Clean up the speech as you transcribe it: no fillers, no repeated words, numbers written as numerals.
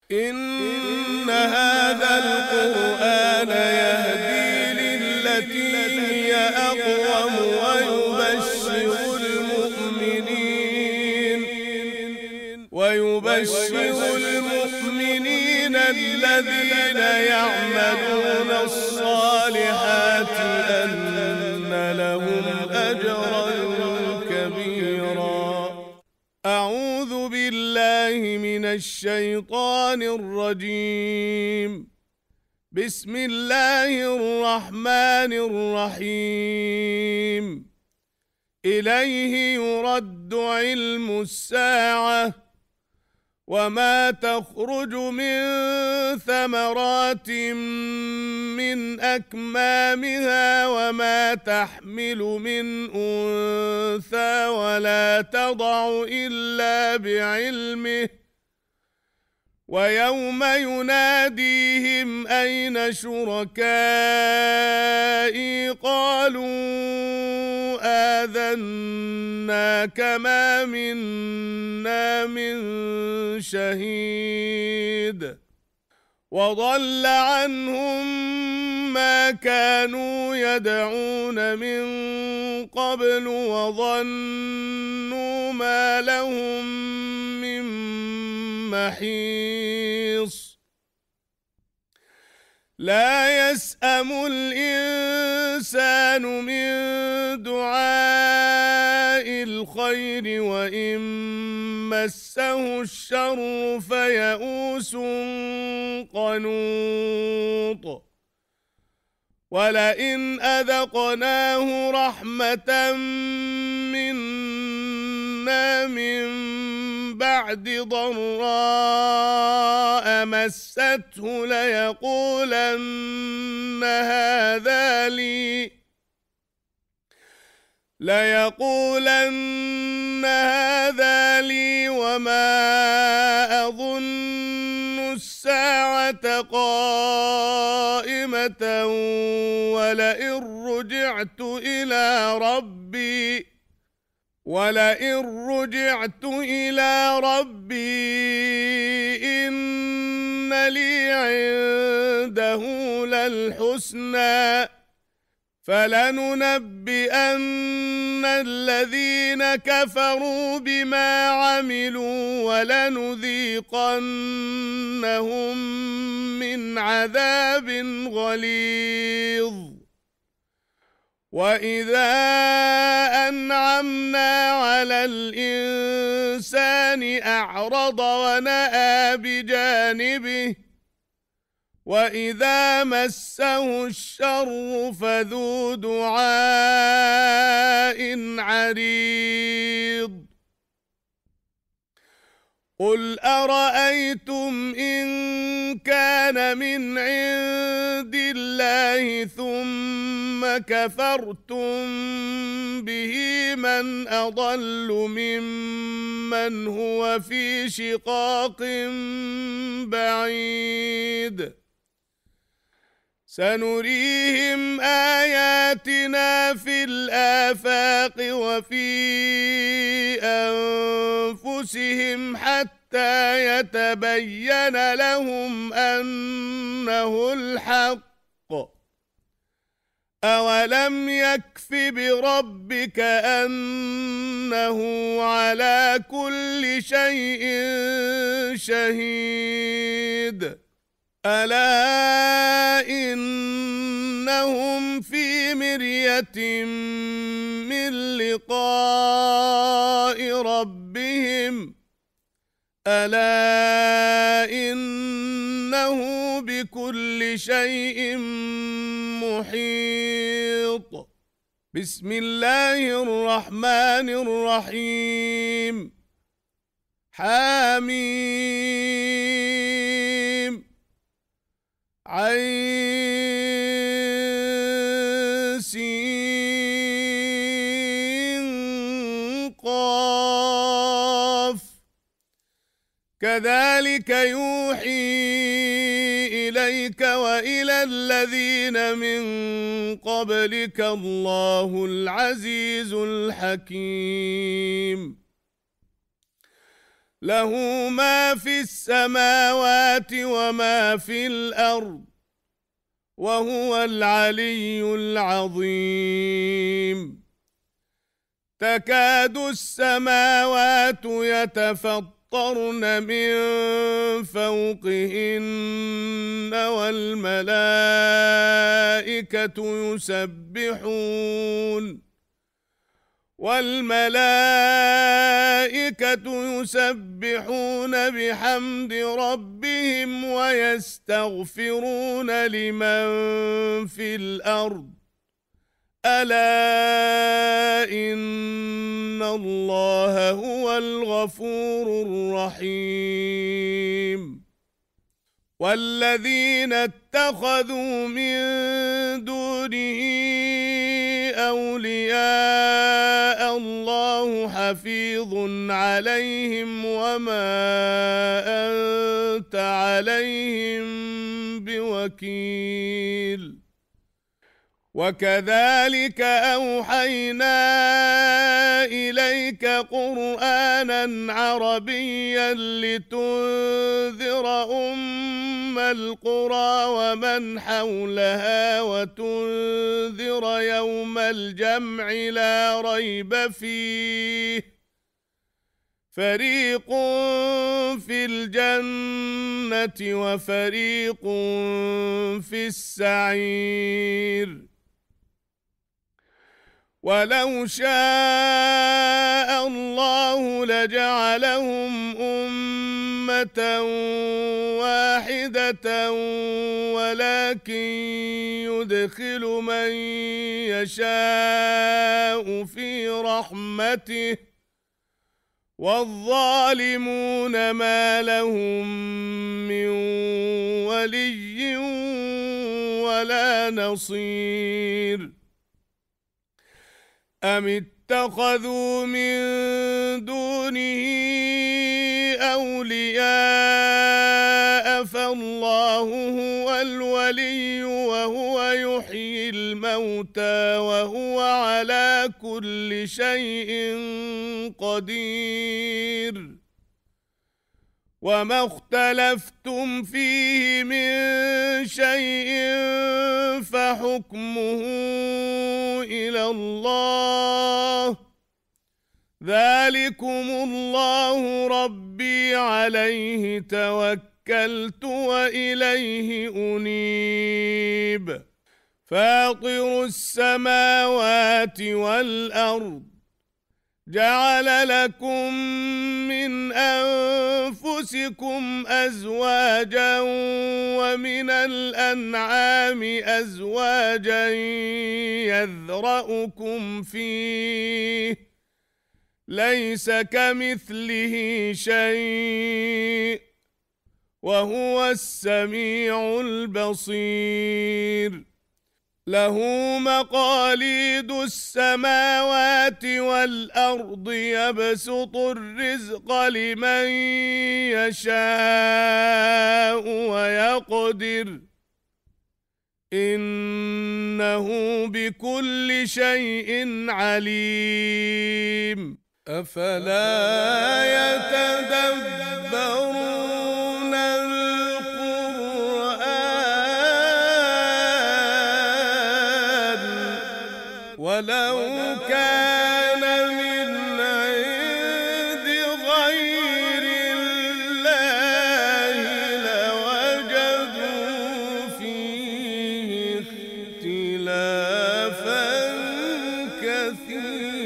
إن هذا القرآن يهدي للتي هي أقوم ويبشر المؤمنين الذين يعملون الصالحات أن لهم أجرا كبيرا. أعوذ بالله من الشيطان الرجيم. بسم الله الرحمن الرحيم. إليه يرد علم الساعة وما تخرج من ثمرات من أكمامها وما تحمل من أنثى ولا تضع إلا بعلمه، ويوم يناديهم أين شركائي قالوا آذناك ما منا من شهيد، وضل عنهم ما كانوا يدعون من قبل وظنوا ما لهم من محيص. لا يسأم الإنسان من دعاء الخير وإن مسه الشر فيئوس قنوط. ولئن أذقناه رحمة منا من بعد ضراء مسته ليقولن هذا لي وما أظن الساعة قائمة ولئن رجعت إلى ربي إن لي عنده للحسنى فلننبئن الذين كفروا بما عملوا ولنذيقنهم من عذاب غليظ. وإذا أنعمنا على الإنسان أعرض ونأى بجانبه وإذا مسه الشر فذو دعاء عريض. قل أرأيتم إن كان من عند الله ثم كفرتم به من أضل ممن هو في شقاق بعيد. سنريهم آياتنا في الآفاق وفي أنفسهم حتى يتبين لهم أنه الحق. أولم يكف بربك أنه على كل شيء شهيد. ألا إنهم في مرية من لقاء ربهم ألا إنه بكل شيء محيط. بسم الله الرحمن الرحيم. حميم عين سين قاف. كذلك يوحي إليك وإلى الذين من قبلك الله العزيز الحكيم. له ما في السماوات وما في الأرض وهو العلي العظيم. تكاد السماوات يتفطرن من فوقهن والملائكة يسبحون بحمد ربهم ويستغفرون لمن في الأرض ألا إن الله هو الغفور الرحيم. والذين اتخذوا من دونه أولياء الله حفيظ عليهم وما أنت عليهم بوكيل. وكذلك أوحينا إليك قرآنا عربيا لتنذر أم القرى ومن حولها وتنذر يوم الجمع لا ريب فيه فريق في الجنة وفريق في السعير. ولو شاء الله لجعلهم أمة واحدة ولكن يدخل من يشاء في رحمته والظالمون ما لهم من ولي ولا نصير. أم اتخذوا من دونه أولياء فالله هو الولي وهو يحيي الموتى وهو على كل شيء قدير. وما اختلفتم فيه من شيء فحكمه إلى الله ذلكم الله ربي عليه توكلت وإليه أنيب. فاطر السماوات والأرض جعل لكم من أنفسكم أزواجا ومن الأنعام أزواجا يذرأكم فيه ليس كمثله شيء وهو السميع البصير. له مقاليد السماوات والأرض يبسط الرزق لمن يشاء ويقدر إنه بكل شيء عليم. أفلا يتدبرون القرآن ولو كان من عند غير الله لوجدوا فيه اختلافا كثيرا